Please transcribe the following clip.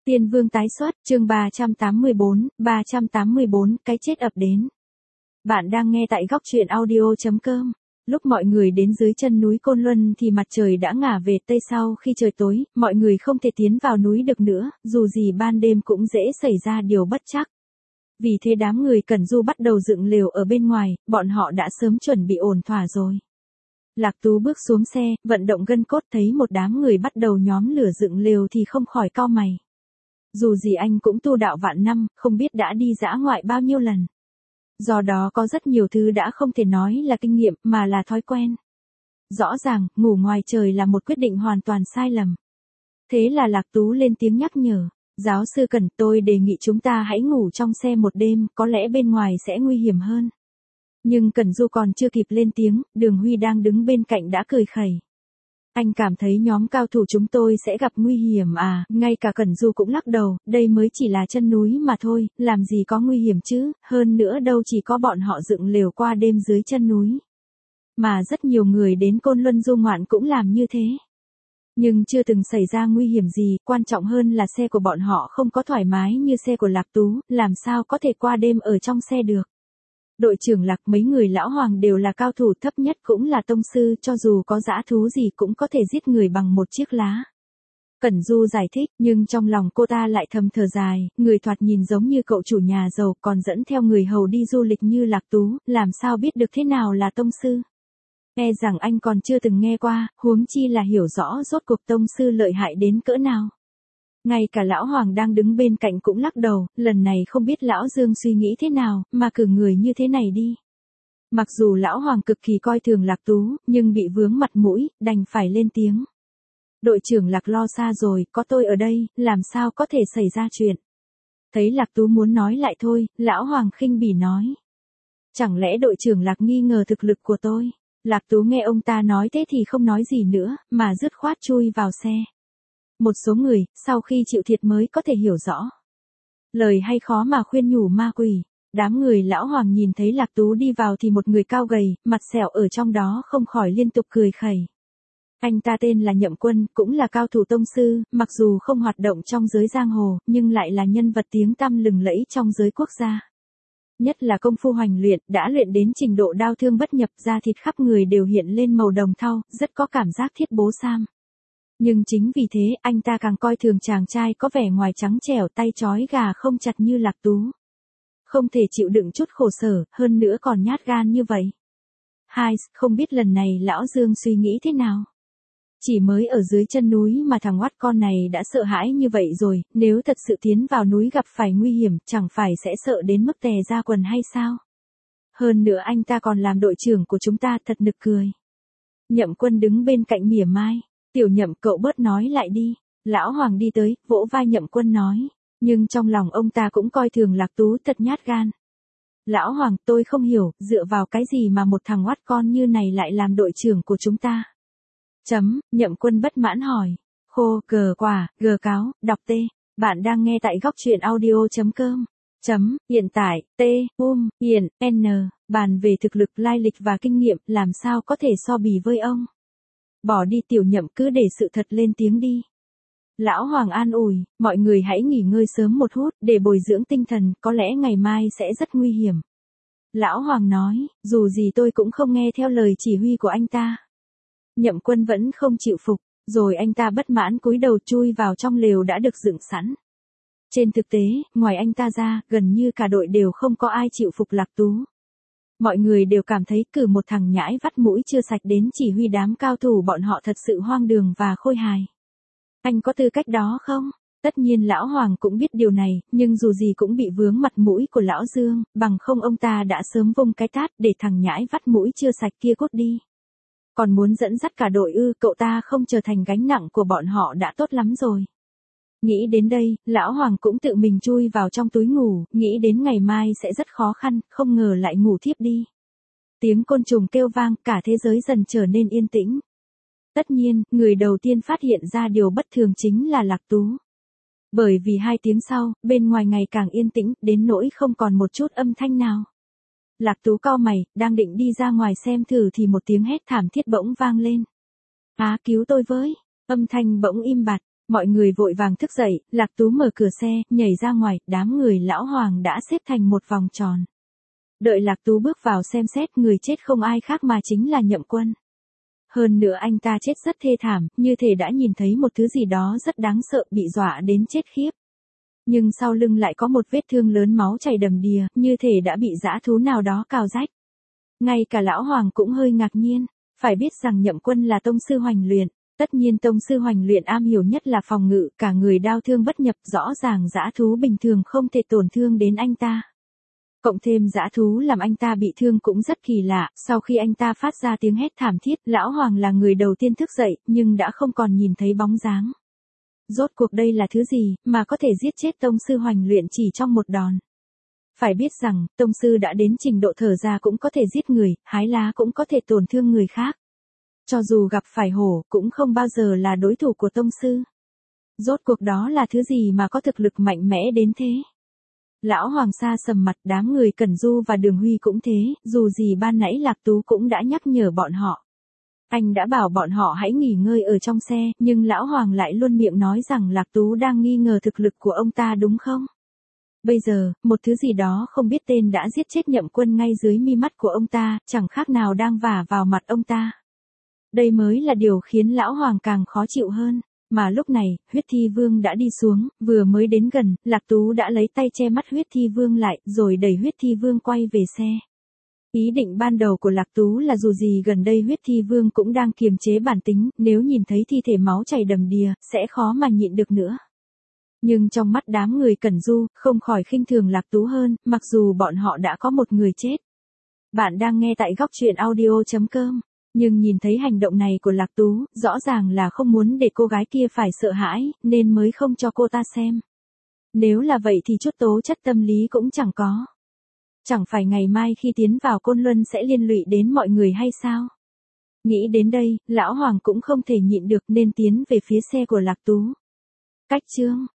Tiên Vương tái xuất, chương 384, cái chết ập đến. Bạn đang nghe tại góc truyện audio.com. Lúc mọi người đến dưới chân núi Côn Luân thì mặt trời đã ngả về tây sau khi trời tối, mọi người không thể tiến vào núi được nữa, dù gì ban đêm cũng dễ xảy ra điều bất trắc. Vì thế đám người Cẩn Du bắt đầu dựng lều ở bên ngoài, bọn họ đã sớm chuẩn bị ổn thỏa rồi. Lạc Tú bước xuống xe, vận động gân cốt thấy một đám người bắt đầu nhóm lửa dựng lều thì không khỏi cau mày. Dù gì anh cũng tu đạo vạn năm, không biết đã đi dã ngoại bao nhiêu lần. Do đó có rất nhiều thứ đã không thể nói là kinh nghiệm mà là thói quen. Rõ ràng, ngủ ngoài trời là một quyết định hoàn toàn sai lầm. Thế là Lạc Tú lên tiếng nhắc nhở. Giáo sư Cẩn, tôi đề nghị chúng ta hãy ngủ trong xe một đêm, có lẽ bên ngoài sẽ nguy hiểm hơn. Nhưng Cẩn Du còn chưa kịp lên tiếng, Đường Huy đang đứng bên cạnh đã cười khẩy. Anh cảm thấy nhóm cao thủ chúng tôi sẽ gặp nguy hiểm à, ngay cả Cẩn Du cũng lắc đầu, đây mới chỉ là chân núi mà thôi, làm gì có nguy hiểm chứ, hơn nữa đâu chỉ có bọn họ dựng lều qua đêm dưới chân núi. Mà rất nhiều người đến Côn Luân du ngoạn cũng làm như thế. Nhưng chưa từng xảy ra nguy hiểm gì, quan trọng hơn là xe của bọn họ không có thoải mái như xe của Lạc Tú, làm sao có thể qua đêm ở trong xe được. Đội trưởng Lạc, mấy người lão hoàng đều là cao thủ, thấp nhất cũng là tông sư, cho dù có dã thú gì cũng có thể giết người bằng một chiếc lá. Cẩn Du giải thích, nhưng trong lòng cô ta lại thầm thở dài, người thoạt nhìn giống như cậu chủ nhà giàu còn dẫn theo người hầu đi du lịch như Lạc Tú, làm sao biết được thế nào là tông sư. E rằng anh còn chưa từng nghe qua, huống chi là hiểu rõ rốt cuộc tông sư lợi hại đến cỡ nào. Ngay cả lão hoàng đang đứng bên cạnh cũng lắc đầu, lần này không biết lão Dương suy nghĩ thế nào, mà cử người như thế này đi. Mặc dù lão hoàng cực kỳ coi thường Lạc Tú, nhưng bị vướng mặt mũi, đành phải lên tiếng. Đội trưởng Lạc lo xa rồi, có tôi ở đây, làm sao có thể xảy ra chuyện. Thấy Lạc Tú muốn nói lại thôi, lão hoàng khinh bỉ nói. Chẳng lẽ đội trưởng Lạc nghi ngờ thực lực của tôi? Lạc Tú nghe ông ta nói thế thì không nói gì nữa, mà dứt khoát chui vào xe. Một số người, sau khi chịu thiệt mới có thể hiểu rõ. Lời hay khó mà khuyên nhủ ma quỷ. Đám người lão hoàng nhìn thấy Lạc Tú đi vào thì một người cao gầy, mặt sẹo ở trong đó không khỏi liên tục cười khẩy. Anh ta tên là Nhậm Quân, cũng là cao thủ tông sư, mặc dù không hoạt động trong giới giang hồ, nhưng lại là nhân vật tiếng tăm lừng lẫy trong giới quốc gia. Nhất là công phu hoành luyện, đã luyện đến trình độ đao thương bất nhập, da thịt khắp người đều hiện lên màu đồng thau, rất có cảm giác thiết bố sam. Nhưng chính vì thế, anh ta càng coi thường chàng trai có vẻ ngoài trắng trẻo, tay trói gà không chặt như Lạc Tú. Không thể chịu đựng chút khổ sở, hơn nữa còn nhát gan như vậy. Không biết lần này lão Dương suy nghĩ thế nào. Chỉ mới ở dưới chân núi mà thằng oát con này đã sợ hãi như vậy rồi, nếu thật sự tiến vào núi gặp phải nguy hiểm, chẳng phải sẽ sợ đến mức tè ra quần hay sao? Hơn nữa anh ta còn làm đội trưởng của chúng ta, thật nực cười. Nhậm Quân đứng bên cạnh mỉa mai. Tiểu Nhậm, cậu bớt nói lại đi. Lão hoàng đi tới, vỗ vai Nhậm Quân nói. Nhưng trong lòng ông ta cũng coi thường Lạc Tú thật nhát gan. Lão hoàng, tôi không hiểu, dựa vào cái gì mà một thằng oát con như này lại làm đội trưởng của chúng ta? Nhậm Quân bất mãn hỏi. Khô, gờ quả, gờ cáo, đọc T. Bạn đang nghe tại góc truyện audio.com. Hiện tại, Hiện, N, bàn về thực lực, lai lịch và kinh nghiệm, làm sao có thể so bì với ông. Bỏ đi Tiểu Nhậm, cứ để sự thật lên tiếng đi. Lão hoàng an ủi, mọi người hãy nghỉ ngơi sớm một chút, để bồi dưỡng tinh thần, có lẽ ngày mai sẽ rất nguy hiểm. Lão hoàng nói, dù gì tôi cũng không nghe theo lời chỉ huy của anh ta. Nhậm Quân vẫn không chịu phục, rồi anh ta bất mãn cúi đầu chui vào trong lều đã được dựng sẵn. Trên thực tế, ngoài anh ta ra, gần như cả đội đều không có ai chịu phục Lạc Tú. Mọi người đều cảm thấy cử một thằng nhãi vắt mũi chưa sạch đến chỉ huy đám cao thủ bọn họ thật sự hoang đường và khôi hài. Anh có tư cách đó không? Tất nhiên lão hoàng cũng biết điều này, nhưng dù gì cũng bị vướng mặt mũi của lão Dương, bằng không ông ta đã sớm vung cái tát để thằng nhãi vắt mũi chưa sạch kia cút đi. Còn muốn dẫn dắt cả đội ư, cậu ta không trở thành gánh nặng của bọn họ đã tốt lắm rồi. Nghĩ đến đây, lão hoàng cũng tự mình chui vào trong túi ngủ, nghĩ đến ngày mai sẽ rất khó khăn, không ngờ lại ngủ thiếp đi. Tiếng côn trùng kêu vang, cả thế giới dần trở nên yên tĩnh. Tất nhiên, người đầu tiên phát hiện ra điều bất thường chính là Lạc Tú. Bởi vì 2 tiếng sau, bên ngoài ngày càng yên tĩnh, đến nỗi không còn một chút âm thanh nào. Lạc Tú cau mày, đang định đi ra ngoài xem thử thì một tiếng hét thảm thiết bỗng vang lên. Cứu tôi với! Âm thanh bỗng im bặt. Mọi người vội vàng thức dậy, Lạc Tú mở cửa xe, nhảy ra ngoài, đám người lão Hoàng đã xếp thành một vòng tròn. Đợi Lạc Tú bước vào xem xét, người chết không ai khác mà chính là Nhậm Quân. Hơn nữa anh ta chết rất thê thảm, như thể đã nhìn thấy một thứ gì đó rất đáng sợ, bị dọa đến chết khiếp. Nhưng sau lưng lại có một vết thương lớn, máu chảy đầm đìa, như thể đã bị dã thú nào đó cào rách. Ngay cả lão Hoàng cũng hơi ngạc nhiên, phải biết rằng Nhậm Quân là tông sư hoành luyện. Tất nhiên tông sư hoành luyện am hiểu nhất là phòng ngự, cả người đao thương bất nhập, rõ ràng dã thú bình thường không thể tổn thương đến anh ta. Cộng thêm dã thú làm anh ta bị thương cũng rất kỳ lạ, sau khi anh ta phát ra tiếng hét thảm thiết, lão Hoàng là người đầu tiên thức dậy, nhưng đã không còn nhìn thấy bóng dáng. Rốt cuộc đây là thứ gì, mà có thể giết chết tông sư hoành luyện chỉ trong một đòn. Phải biết rằng, tông sư đã đến trình độ thở ra cũng có thể giết người, hái lá cũng có thể tổn thương người khác. Cho dù gặp phải hổ, cũng không bao giờ là đối thủ của tông sư. Rốt cuộc đó là thứ gì mà có thực lực mạnh mẽ đến thế? Lão Hoàng sa sầm mặt, đám người Cẩn Du và Đường Huy cũng thế, dù gì ban nãy Lạc Tú cũng đã nhắc nhở bọn họ. Anh đã bảo bọn họ hãy nghỉ ngơi ở trong xe, nhưng Lão Hoàng lại luôn miệng nói rằng Lạc Tú đang nghi ngờ thực lực của ông ta đúng không? Bây giờ, một thứ gì đó không biết tên đã giết chết Nhậm Quân ngay dưới mi mắt của ông ta, chẳng khác nào đang vả vào mặt ông ta. Đây mới là điều khiến Lão Hoàng càng khó chịu hơn. Mà lúc này, Huyết Thi Vương đã đi xuống, vừa mới đến gần, Lạc Tú đã lấy tay che mắt Huyết Thi Vương lại, rồi đẩy Huyết Thi Vương quay về xe. Ý định ban đầu của Lạc Tú là dù gì gần đây Huyết Thi Vương cũng đang kiềm chế bản tính, nếu nhìn thấy thi thể máu chảy đầm đìa, sẽ khó mà nhịn được nữa. Nhưng trong mắt đám người Cẩn Du, không khỏi khinh thường Lạc Tú hơn, mặc dù bọn họ đã có một người chết. Bạn đang nghe tại góc truyện audio.com. Nhưng nhìn thấy hành động này của Lạc Tú, rõ ràng là không muốn để cô gái kia phải sợ hãi, nên mới không cho cô ta xem. Nếu là vậy thì chút tố chất tâm lý cũng chẳng có. Chẳng phải ngày mai khi tiến vào Côn Luân sẽ liên lụy đến mọi người hay sao? Nghĩ đến đây, Lão Hoàng cũng không thể nhịn được nên tiến về phía xe của Lạc Tú. Cách chương